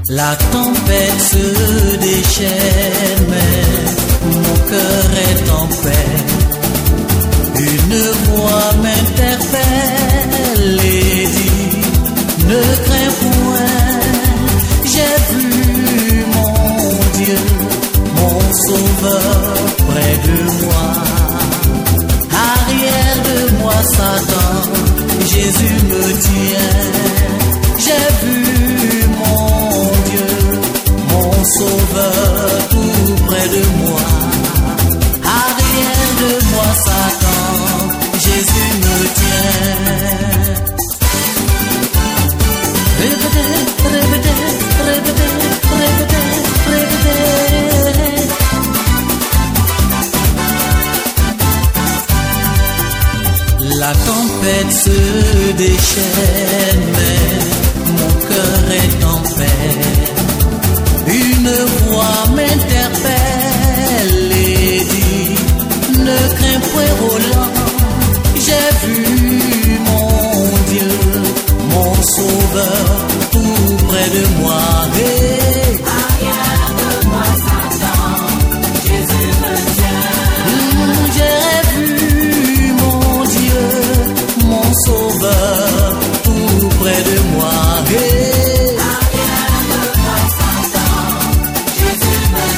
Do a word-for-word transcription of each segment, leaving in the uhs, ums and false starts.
La tempête se déchaîne, mais mon cœur est en paix. Une voix m'interpelle et dit, ne crains point, j'ai vu mon Dieu, mon Sauveur près de moi. Arrière de moi Satan, Jésus me tient. J'ai vu mon Dieu, mon Sauveur tout près de moi. Arrière de moi Satan, Jésus me tient. Répétez, répétez, répétez, répétez, répétez. La tempête se déchaîne, mais mon cœur est en paix. Une voix m'interpelle et dit, ne crains point Roland, j'ai vu mon Dieu, mon Sauveur tout près de moi. Hey. Arrière de moi Satan, Jésus me tient. Mmh, j'ai vu mon Dieu, mon Sauveur tout près de moi. Hey. Arrière de moi Satan, Jésus me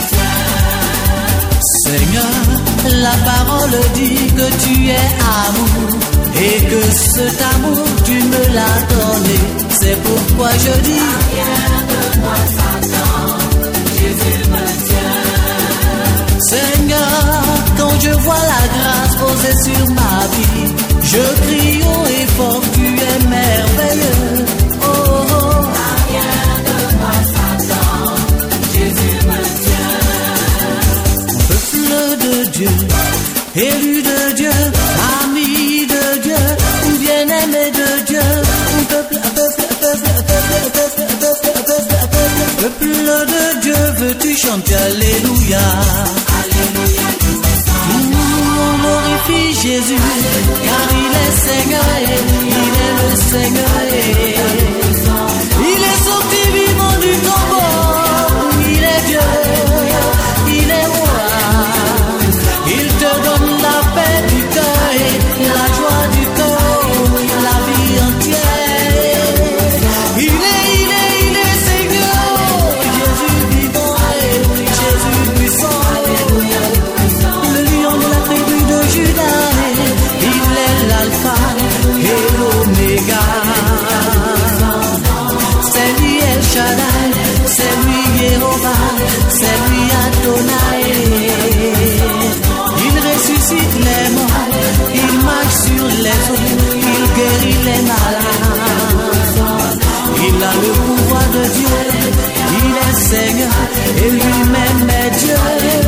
tient. Seigneur, la parole dit que tu es amour et que cet amour tu me l'as donné. C'est pourquoi je dis, arrière de moi Satan, Jésus me tient. Seigneur, quand je vois la grâce posée sur ma vie, je crie haut et fort, tu es merveilleux. Oh, oh. Arrière de moi Satan, Jésus me tient. Peuple de Dieu, élu de Dieu, ami de Dieu, bien-aimé de Dieu, peuple, peuple, peuple, peuple, peuple, peuple, peuple, peuple, peuple de Dieu, veux-tu chanter Alléluia? Alléluia, On glorifie Jésus, car il est Seigneur, il est le Seigneur. Il est sorti vivant du tombeau, il est Dieu, il est roi. Il te donne la paix du cœur et la joie du cœur, la vie entière. Il est, il est, il est Seigneur, Jésus vivant et Jésus puissant. Le lion de la tribu de Judas, il est l'alpha et l'oméga. C'est lui El Shaddai, c'est lui Jéhovah, c'est lui Adonai. Il ressuscite les morts, il marche sur les eaux, il guérit les malades. Il a le pouvoir de Dieu, il est Seigneur et lui-même est Dieu.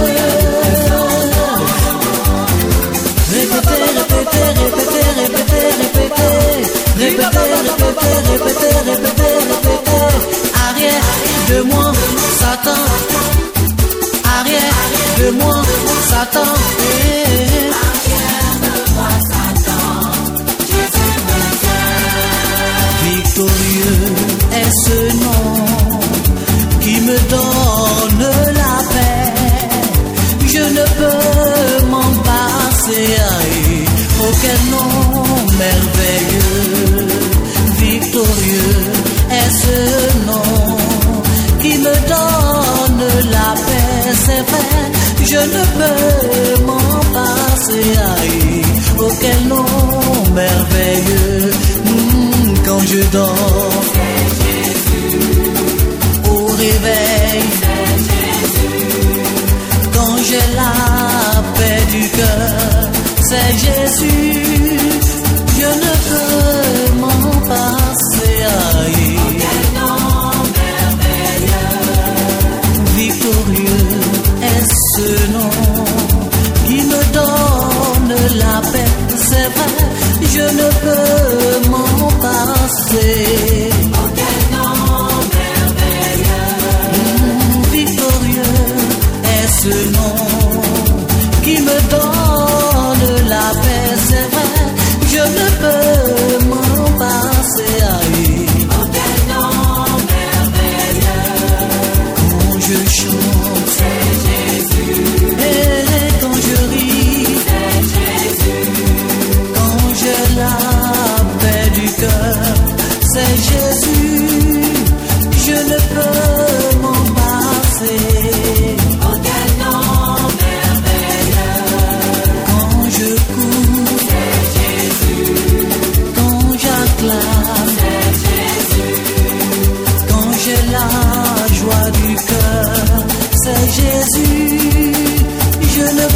Répétez, répétez, répétez, répétez, répétez, répétez, répétez, répétez, répétez, répétez. Arrière de moi, Satan. Arrière de moi, Satan. arrière de moi Satan, Jésus me tient. Victorieux est ce nom qui me donne la paix. Je ne peux m'en passer. Auquel nom merveilleux. Victorieux est ce nom qui me donne la paix. C'est vrai, je ne peux m'en passer. Auquel nom merveilleux. Mmh, quand je dors, C'est Jésus, au réveil, c'est Jésus, quand j'ai la paix du cœur, c'est Jésus. Je ne peux m'en passer. quel nom merveilleux. Victorieux est ce nom qui me donne la paix. C'est vrai, je ne peux m'en passer. Quel nom merveilleux. Mmh, victorieux est ce nom qui me donne la paix. C'est vrai,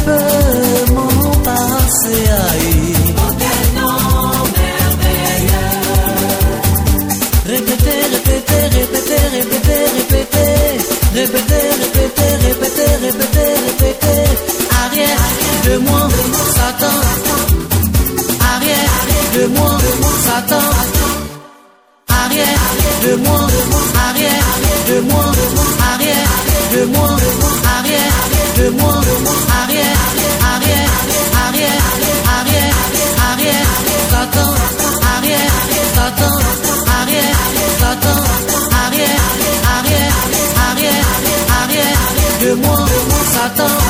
peux m'en passer. Oh, quel nom merveilleux. Répétez, répétez, répétez, répétez, répétez. Répétez, répétez, répétez, répétez, répétez. Arrière de moi, Satan. Arrière de moi, Satan. Arrière de moi, arrière de moi, arrière de moi, arrière de moi, arrière, arrière, arrière, arrière, arrière, Satan, arrière, Satan, arrière, Satan, arrière, arrière, arrière, arrière de moi, Satan.